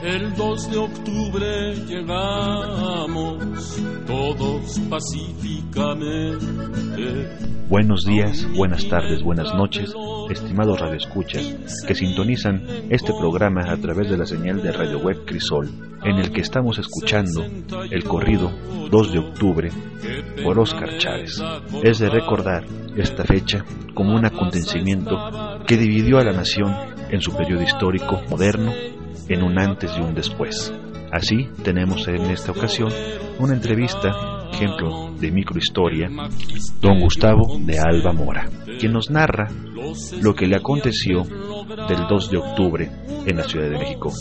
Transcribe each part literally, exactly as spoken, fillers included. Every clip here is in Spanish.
El dos de octubre llegamos todos pacíficamente. Buenos días, buenas tardes, buenas noches, estimados radioescuchas que sintonizan este programa a través de la señal de Radio Web Crisol, en el que estamos escuchando el corrido dos de octubre por Óscar Chávez. Es de recordar esta fecha como un acontecimiento que dividió a la nación en su periodo histórico moderno en un antes y un después. Así tenemos en esta ocasión una entrevista, ejemplo de microhistoria, don Gustavo de Alba Mora, quien nos narra lo que le aconteció del dos de octubre en la Ciudad de México.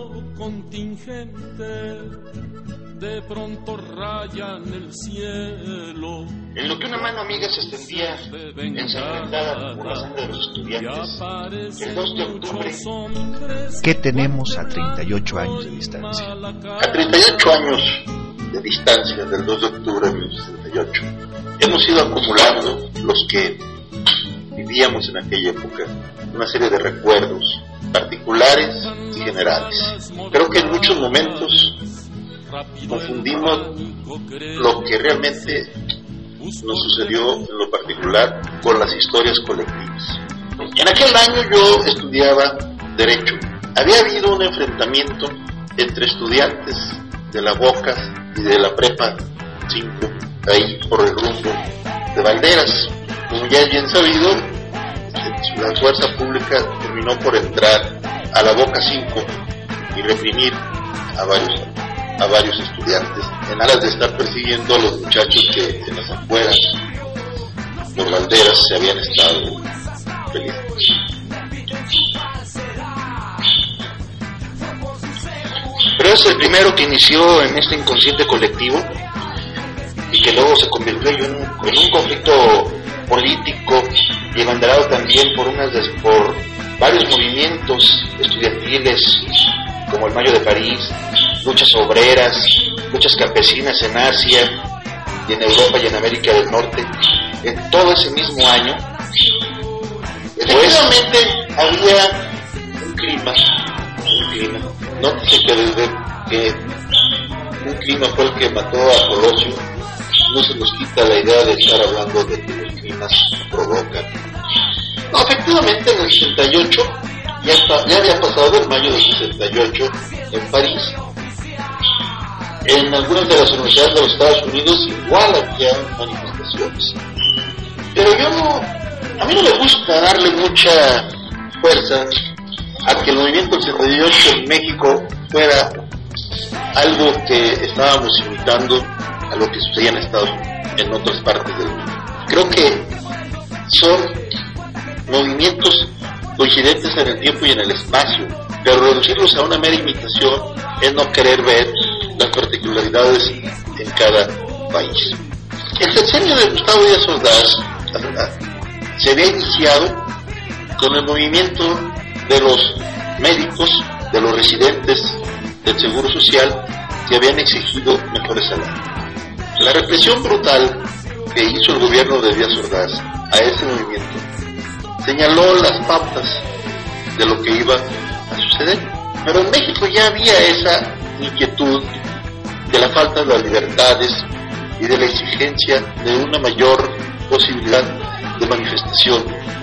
De pronto rayan el cielo. En lo que una mano amiga se extendía ensangrentada por la sangre de los estudiantes, el dos de octubre. ¿Qué tenemos a treinta y ocho años de distancia? A treinta y ocho años de distancia del dos de octubre de mil novecientos sesenta y ocho, hemos ido acumulando los que vivíamos en aquella época una serie de recuerdos particulares y generales. Creo que en muchos momentos confundimos lo que realmente nos sucedió en lo particular con las historias colectivas. En aquel año yo estudiaba Derecho. Había habido un enfrentamiento entre estudiantes de la Boca y de la Prepa cinco, ahí por el rumbo de Valderas. Como ya es bien sabido, la fuerza pública terminó por entrar a la Boca cinco y reprimir a varios a varios estudiantes en aras de estar persiguiendo a los muchachos que en las afueras por Valderas se habían estado peleando. Pero es el primero que inició en este inconsciente colectivo y que luego se convirtió en un, en un conflicto político y abanderado también por unas des, por varios movimientos estudiantiles como el Mayo de París, luchas obreras, luchas campesinas en Asia y en Europa y en América del Norte. En todo ese mismo año, efectivamente había un clima, un clima. Nótese que desde que un clima fue el que mató a Colosio, no se nos quita la idea de estar hablando de que los climas provocan. No, efectivamente en el sesenta y ocho ya, está, ya había pasado el mayo del sesenta y ocho en París. En algunas de las universidades de los Estados Unidos igual había manifestaciones. Pero yo no, a mí no me gusta darle mucha fuerza a que el movimiento del sesenta y ocho en México fuera algo que estábamos imitando a lo que sucedía en Estados Unidos, en otras partes del mundo. Creo que son movimientos coincidentes en el tiempo y en el espacio, pero reducirlos a una mera imitación es no querer ver las particularidades en cada país. El sexenio de Gustavo Díaz Ordaz se había iniciado con el movimiento de los médicos, de los residentes del Seguro Social que habían exigido mejores salarios. La represión brutal que hizo el gobierno de Díaz Ordaz a ese movimiento señaló las pautas de lo que iba a suceder, pero en México ya había esa inquietud de la falta de las libertades y de la exigencia de una mayor posibilidad de manifestación.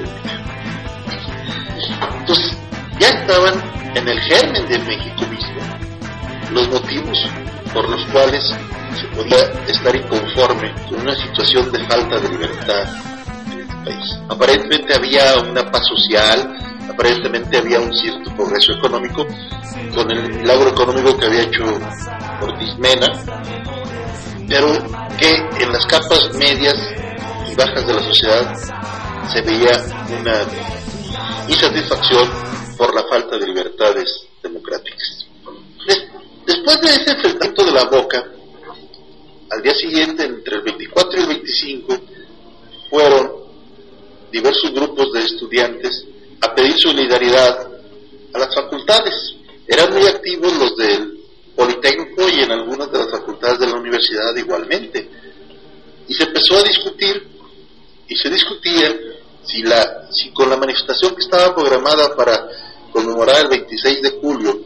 Entonces, ya estaban en el germen de México mismo los motivos por los cuales se podía estar inconforme con una situación de falta de libertad en este país. Aparentemente había una paz social, aparentemente había un cierto progreso económico, con el milagro económico que había hecho Ortiz Mena, pero que en las capas medias y bajas de la sociedad se veía una insatisfacción por la falta de libertades democráticas. Después de ese enfrentamiento de la Boca, al día siguiente, entre el veinticuatro y el veinticinco, fueron diversos grupos de estudiantes a pedir solidaridad a las facultades. Eran muy activos los del Politécnico y en algunas de las facultades de la universidad igualmente. Y se empezó a discutir, y se discutía si, la, si con la manifestación que estaba programada para conmemorar el veintiséis de julio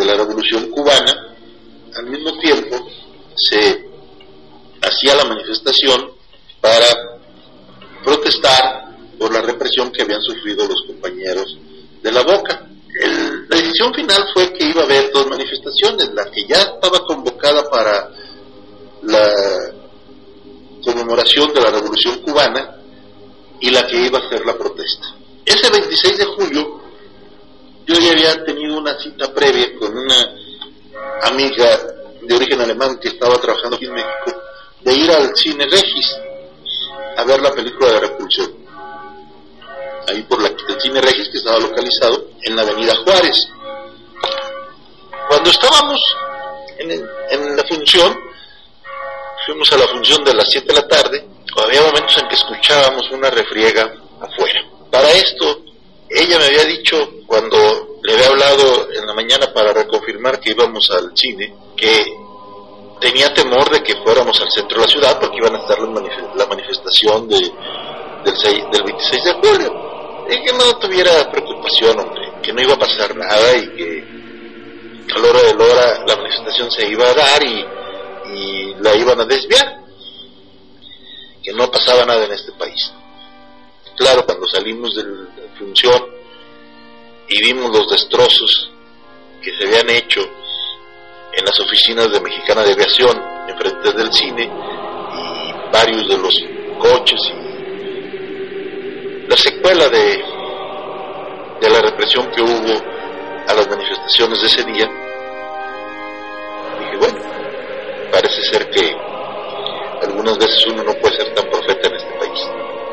de la Revolución Cubana, al mismo tiempo se hacía la manifestación para protestar por la represión que habían sufrido los compañeros de la Boca. El, la decisión final fue que iba a haber dos manifestaciones, la que ya estaba convocada para la conmemoración de la Revolución Cubana y la que iba a ser la protesta. Ese veintiséis de julio yo ya había tenido una cita previa con una amiga de origen alemán que estaba trabajando aquí en México, de ir al Cine Regis a ver la película de la Repulsión, ahí por la, el Cine Regis, que estaba localizado en la avenida Juárez. Cuando estábamos en, en la función, fuimos a la función de las siete de la tarde, había momentos en que escuchábamos una refriega afuera. Para esto, ella me había dicho, cuando le había hablado en la mañana para reconfirmar que íbamos al cine, que tenía temor de que fuéramos al centro de la ciudad porque iban a estar la, manif- la manifestación de, del, seis, del veintiséis de julio. Y que no tuviera preocupación, hombre, que no iba a pasar nada y que a la hora de la hora la manifestación se iba a dar y, y la iban a desviar, que no pasaba nada en este país. Claro, cuando salimos de la función y vimos los destrozos que se habían hecho en las oficinas de Mexicana de Aviación, enfrente del cine, y varios de los coches, y la secuela de, de la represión que hubo a las manifestaciones de ese día, dije, bueno, parece ser que algunas veces uno no puede ser tan profeta en este país.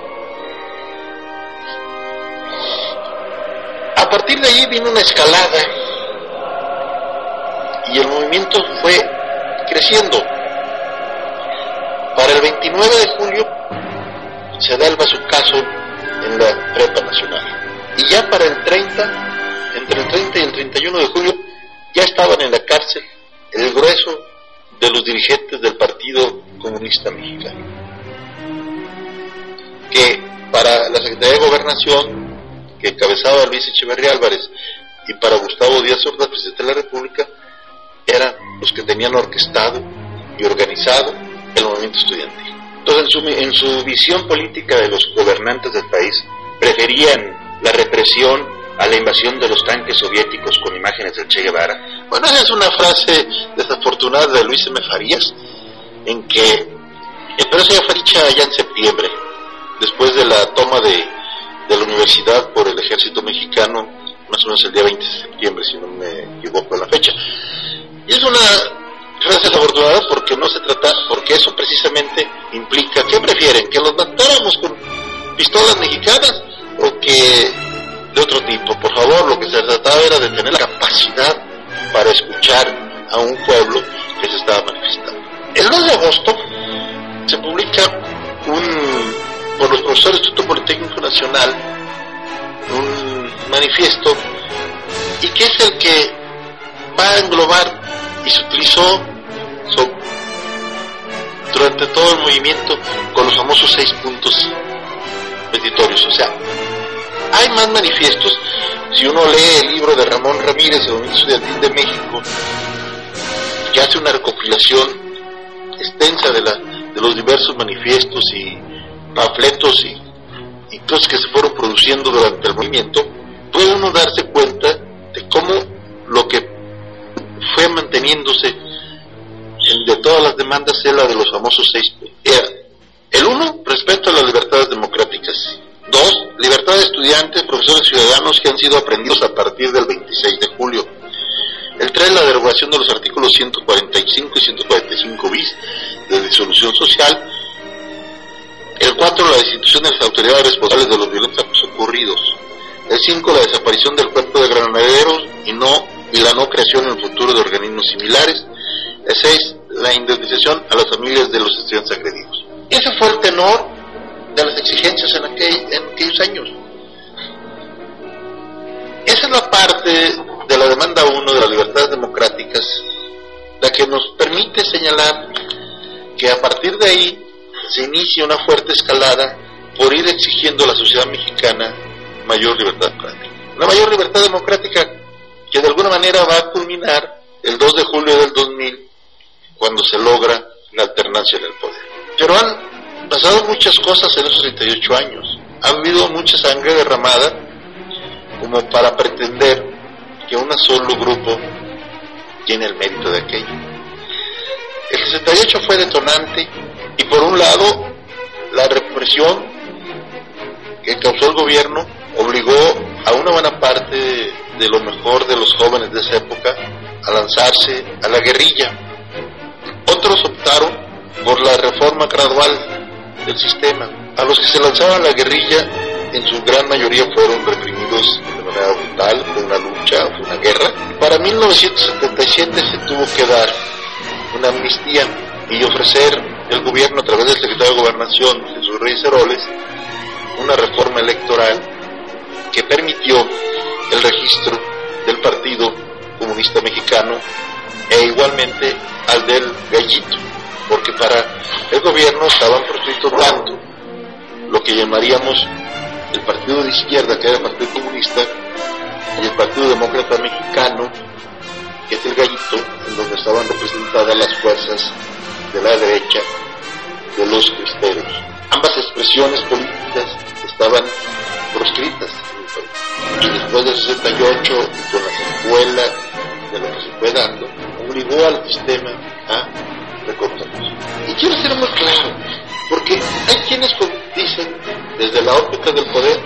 A partir de ahí vino una escalada y el movimiento fue creciendo. Para el veintinueve de julio se da el bazucazo en la Prepa Nacional. Y ya para el treinta, entre el treinta y el treinta y uno de julio, ya estaban en la cárcel el grueso de los dirigentes del Partido Comunista Mexicano. Que para la Secretaría de Gobernación, que encabezaba Luis Echeverría Álvarez, y para Gustavo Díaz Ordaz, presidente de la República, eran los que tenían orquestado y organizado el movimiento estudiantil. Entonces, en su, en su visión política de los gobernantes del país, preferían la represión a la invasión de los tanques soviéticos con imágenes del Che Guevara. Bueno, esa es una frase desafortunada de Luis M. Farías, en que, pero eso ya fue dicha ya en septiembre, después de la toma de, de la universidad por el ejército mexicano, más o menos el día veinte de septiembre, si no me equivoco en la fecha. Y es una frase desafortunada porque no se trata, porque eso precisamente implica, ¿qué prefieren? ¿Que los matáramos con pistolas mexicanas o que de otro tipo? Por favor, lo que se trataba era de tener la capacidad para escuchar a un pueblo que se estaba manifestando. El dos de agosto se publica un, por los profesores del Instituto Politécnico Nacional, un manifiesto, y que es el que va a englobar y se utilizó so, durante todo el movimiento con los famosos seis puntos petitorios. O sea, hay más manifiestos. Si uno lee el libro de Ramón Ramírez, el Movimiento Estudiantil de México, que hace una recopilación extensa de, la, de los diversos manifiestos y panfletos y, y cosas que se fueron produciendo durante el movimiento, puede uno darse cuenta de cómo lo que fue manteniéndose en, de todas las demandas es la de los famosos seis puntos. Era, el uno, respeto a las libertades democráticas. Dos, libertad de estudiantes, profesores y ciudadanos que han sido aprendidos a partir del veintiséis de julio. El tres, la derogación de los artículos ciento cuarenta y cinco y ciento cuarenta y cinco bis de disolución social. El cuatro, la destitución de las autoridades responsables de los violentos actos ocurridos. El cinco, la desaparición del cuerpo de granaderos y no y la no creación en el futuro de organismos similares. El seis, la indemnización a las familias de los estudiantes agredidos. Ese fue el tenor de las exigencias en, aquel, en aquellos años. Esa es la parte de la demanda uno de las libertades democráticas, la que nos permite señalar que a partir de ahí se inicia una fuerte escalada por ir exigiendo a la sociedad mexicana mayor libertad democrática. La mayor libertad democrática que de alguna manera va a culminar el dos de julio del dos mil, cuando se logra la alternancia en el poder. Pero han pasado muchas cosas en esos treinta y ocho años. Ha habido mucha sangre derramada como para pretender que un solo grupo tiene el mérito de aquello. El sesenta y ocho fue detonante, y por un lado la represión que causó el gobierno obligó a una buena parte de, de lo mejor de los jóvenes de esa época a lanzarse a la guerrilla. Otros optaron por la reforma gradual del sistema. A los que se lanzaban a la guerrilla, en su gran mayoría fueron reprimidos de manera brutal. Fue una lucha, fue una guerra. Para mil novecientos setenta y siete se tuvo que dar una amnistía y ofrecer el gobierno, a través del secretario de Gobernación, Jesús Reyes Heroles, una reforma electoral que permitió el registro del Partido Comunista Mexicano e igualmente al del Gallito, porque para el gobierno estaban proscritos tanto lo que llamaríamos el Partido de Izquierda, que era el Partido Comunista, y el Partido Demócrata Mexicano, que es el Gallito, en donde estaban representadas las fuerzas de la derecha, de los cristeros. Ambas expresiones políticas estaban proscritas en el país. Y después del sesenta y ocho, con la secuela de lo que se fue dando, obligó al sistema a recortarlos. Y quiero ser muy claro, porque hay quienes dicen, desde la óptica del poder,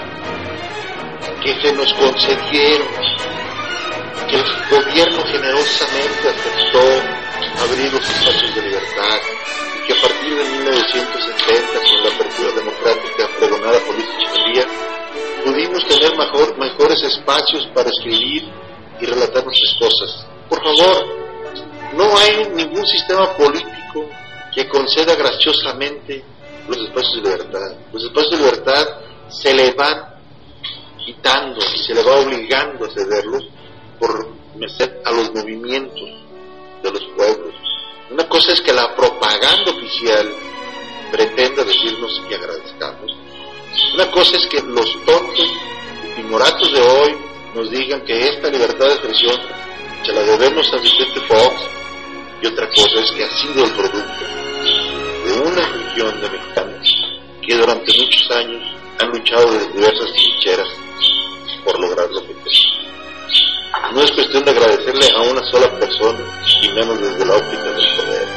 que se nos concedieron, que el gobierno generosamente aceptó abrir los espacios de libertad, y que a partir de mil novecientos setenta, con la apertura democrática pregonada por Luis Echeverría, pudimos tener mejor, mejores espacios para escribir y relatar nuestras cosas. Por favor, no hay ningún sistema político que conceda graciosamente los espacios de libertad. Los espacios de libertad se le van quitando y se le va obligando a cederlos por merced a los movimientos de los pueblos. Una cosa es que la propaganda oficial pretenda decirnos que agradezcamos. Una cosa es que los tontos y timoratos de hoy nos digan que esta libertad de expresión se la debemos a Vicente Fox, y otra cosa es que ha sido el producto de una región de mexicanos que durante muchos años han luchado desde diversas trincheras por lograr lo que quieren. No es cuestión de agradecerle a una sola persona, y menos desde la óptica del poder.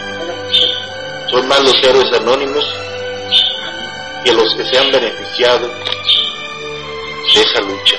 Son más los héroes anónimos que los que se han beneficiado de esa lucha.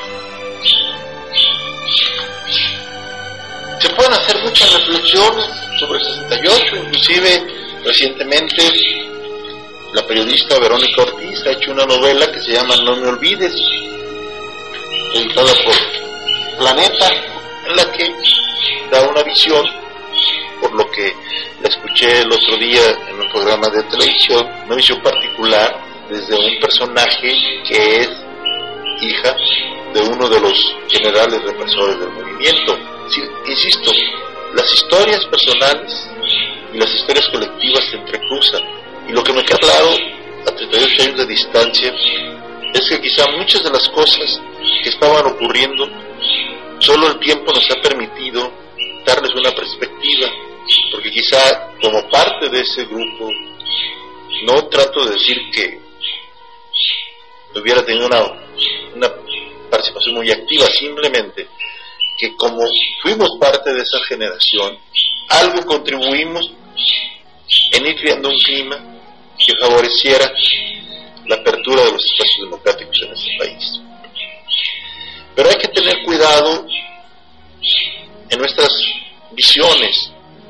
Se pueden hacer muchas reflexiones sobre el sesenta y ocho, inclusive recientemente la periodista Verónica Ortiz ha hecho una novela que se llama No me olvides, editada por Planeta, en la que da una visión, por lo que la escuché el otro día en un programa de televisión, una visión particular desde un personaje que es hija de uno de los generales represores del movimiento. Sí, insisto, las historias personales y las historias colectivas se entrecruzan, y lo que me queda claro a treinta y ocho años de distancia es que quizá muchas de las cosas que estaban ocurriendo solo el tiempo nos ha permitido darles una perspectiva, porque quizá como parte de ese grupo, no trato de decir que hubiera tenido una, una participación muy activa, simplemente que como fuimos parte de esa generación, algo contribuimos en ir creando un clima que favoreciera la apertura de los espacios democráticos en este país. Pero hay que tener cuidado en nuestras visiones,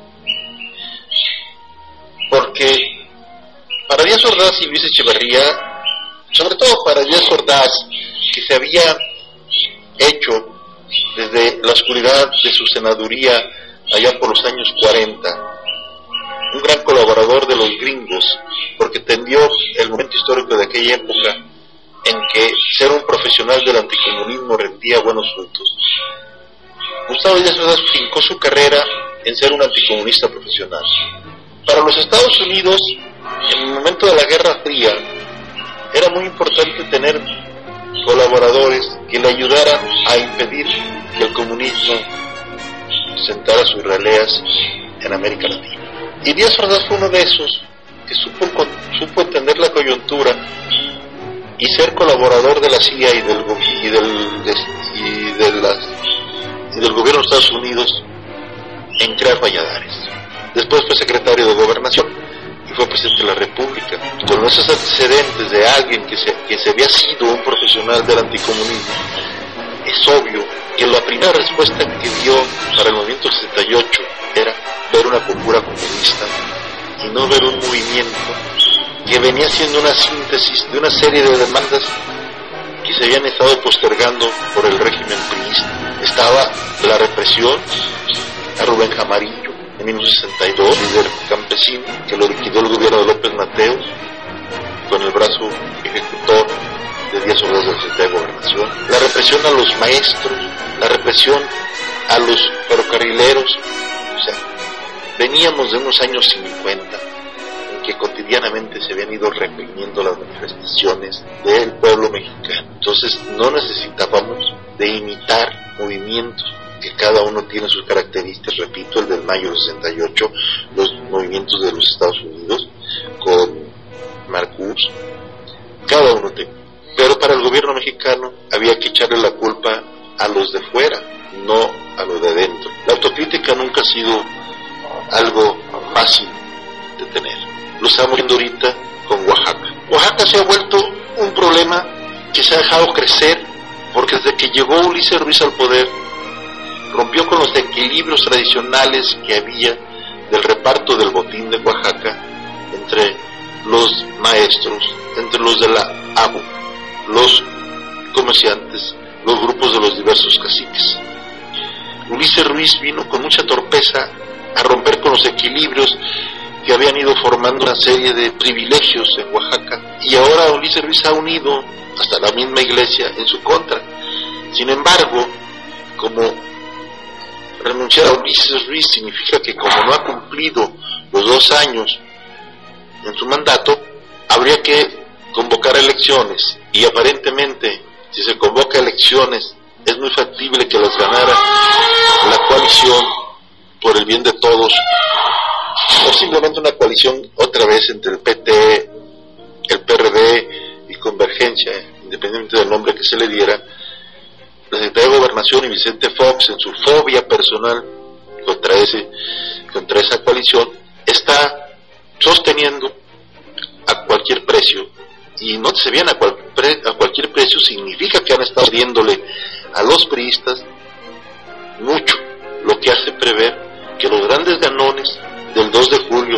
porque para Díaz Ordaz y Luis Echeverría, sobre todo para Díaz Ordaz, que se había hecho desde la oscuridad de su senaduría allá por los años cuarenta, un gran colaborador de los gringos, porque entendió el momento histórico de aquella época en que ser un profesional del anticomunismo rendía buenos frutos. Gustavo Díaz Ordaz fincó su carrera en ser un anticomunista profesional. Para los Estados Unidos, en el momento de la Guerra Fría, era muy importante tener colaboradores que le ayudaran a impedir que el comunismo sentara sus raleas en América Latina. Y Díaz Ordaz fue uno de esos que supo, supo entender la coyuntura y ser colaborador de la C I A y del, y del, de, y de las, y del gobierno de Estados Unidos en crear Valladares. Después fue secretario de Gobernación y fue presidente de la República. Con esos antecedentes de alguien que se, que se había sido un profesional del anticomunismo, es obvio que la primera respuesta que dio para el movimiento sesenta y ocho era ver una cultura comunista y no ver un movimiento que venía siendo una síntesis de una serie de demandas que se habían estado postergando por el régimen priista. Estaba la represión a Rubén Jamarillo en mil novecientos sesenta y dos, líder campesino que lo liquidó el gobierno de López Mateos con el brazo ejecutor de Díaz Ordaz de la Secretaría de Gobernación, la represión a los maestros, la represión a los ferrocarrileros. O sea, veníamos de unos años cincuenta en que cotidianamente se habían ido reprimiendo las manifestaciones del pueblo mexicano. Entonces no necesitábamos de imitar movimientos que cada uno tiene sus características. Repito, el del mayo del sesenta y ocho, los movimientos de los Estados Unidos con Marcuse, cada uno tiene. Pero para el gobierno mexicano había que echarle la culpa a los de fuera, no a los de adentro. La autocrítica nunca ha sido algo fácil de tener. Lo estamos viendo ahorita con Oaxaca. Oaxaca se ha vuelto un problema que se ha dejado crecer porque desde que llegó Ulises Ruiz al poder rompió con los equilibrios tradicionales que había del reparto del botín de Oaxaca entre los maestros, entre los de la A B U, los comerciantes, los grupos de los diversos caciques. Ulises Ruiz vino con mucha torpeza a romper con los equilibrios que habían ido formando una serie de privilegios en Oaxaca, y ahora Ulises Ruiz ha unido hasta la misma iglesia en su contra. Sin embargo, como renunciar a Ulises Ruiz significa que como no ha cumplido los dos años en su mandato, habría que convocar elecciones, y aparentemente si se convoca elecciones es muy factible que las ganara la coalición por el bien de todos, o simplemente una coalición otra vez entre el P T, el P R D y Convergencia, independientemente del nombre que se le diera. La Secretaría de Gobernación y Vicente Fox, en su fobia personal contra ese, contra esa coalición, está sosteniendo a cualquier precio, y no se bien a, cual, pre, a cualquier precio significa que han estado diéndole a los priistas mucho, lo que hace prever que los grandes ganones del dos de julio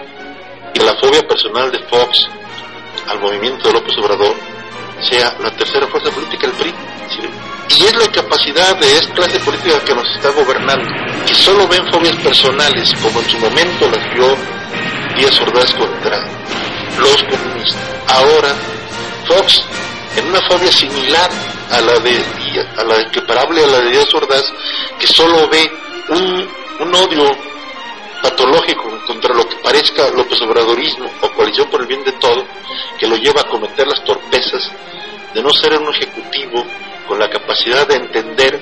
y la fobia personal de Fox al movimiento de López Obrador sea la tercera fuerza política, el P R I. ¿Sí? Y es la incapacidad de esta clase política que nos está gobernando, que solo ven fobias personales, como en su momento las vio Díaz Ordaz contra los comunistas. Ahora Fox, en una fobia similar a la de a la equiparable a la de Díaz Ordaz, que solo ve un, un odio patológico contra lo que parezca López Obradorismo o coalición por el bien de todo, que lo lleva a cometer las torpezas de no ser un ejecutivo con la capacidad de entender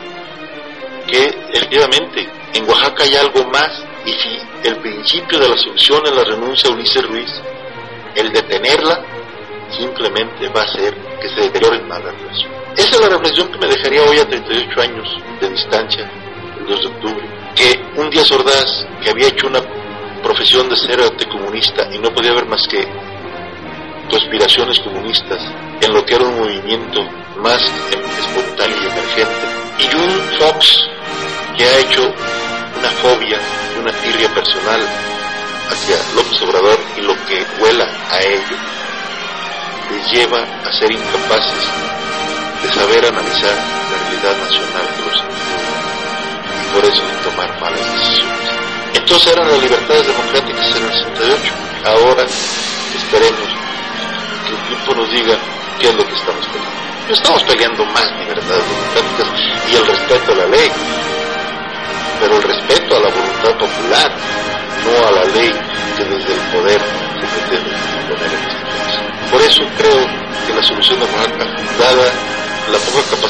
que efectivamente en Oaxaca hay algo más, y si el principio de la solución es la renuncia a Ulises Ruiz, el detenerla simplemente va a hacer que se deterioren más la relación. Esa es la reflexión que me dejaría hoy a treinta y ocho años de distancia, el dos de octubre, que un Díaz Ordaz que había hecho una profesión de ser anticomunista y no podía haber más que conspiraciones comunistas en lo que era un movimiento más espontáneo y emergente, y un Fox que ha hecho una fobia, una tirria personal hacia López Obrador y lo que huela a ello, les lleva a ser incapaces de saber analizar la realidad nacional que los incluye, y por eso de tomar malas decisiones. Entonces eran las libertades democráticas en el sesenta y ocho. Ahora esperemos que el tiempo nos diga qué es lo que estamos peleando. No estamos peleando más libertades democráticas y el respeto a la ley, pero el respeto a la voluntad popular, no a la ley que desde el poder se pretende imponer en este país. Por eso creo que la solución de Oaxaca, dada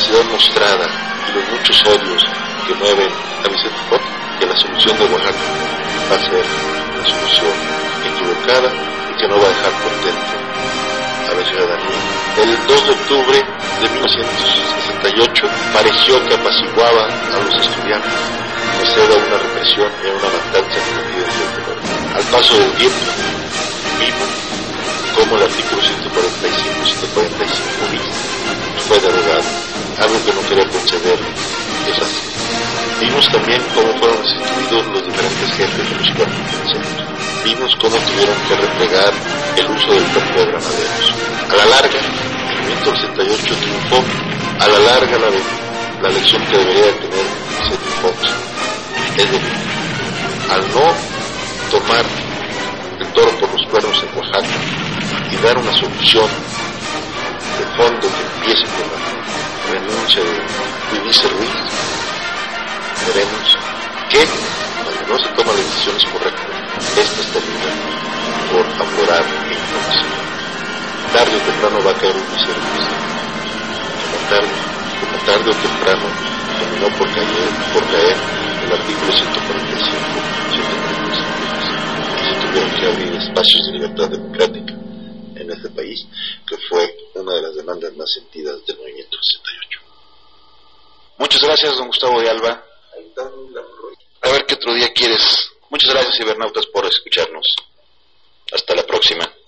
necesidad mostrada y los muchos odios que mueven a Vicente Fox, que la solución de Oaxaca va a ser una solución equivocada y que no va a dejar contento a la ciudadanía. El dos de octubre de mil novecientos sesenta y ocho pareció que apaciguaba a los estudiantes, pues era una represión y era una matanza escondida en el dolor. Al paso del tiempo vimos cómo el artículo ciento cuarenta y cinco, ciento cuarenta y cinco bis fue derogado, algo que no quería conceder, es así. Vimos también cómo fueron destituidos los diferentes jefes de los cuerpos militares. Vimos cómo tuvieron que replegar el uso del cuerpo de granaderos. A la larga, el movimiento del setenta y ocho triunfó, a la larga la, la lección que debería tener Vicente Fox es de al no tomar el toro por los cuernos en Oaxaca y dar una solución de fondo que empiece con la renuncia de Ulises Ruiz, veremos que cuando no se toman las decisiones correctas, estas terminan por aflorar la información. Tarde o temprano va a caer Ulises Ruiz, como tarde, como tarde o temprano terminó por caer, por caer el artículo ciento cuarenta y cinco, ciento cuarenta y cinco, y se tuvieron que abrir espacios de libertad democrática en este país, que fue una de las demandas más sentidas del movimiento sesenta y ocho. Muchas gracias, don Gustavo de Alba. A ver qué otro día quieres. Muchas gracias, cibernautas, por escucharnos. Hasta la próxima.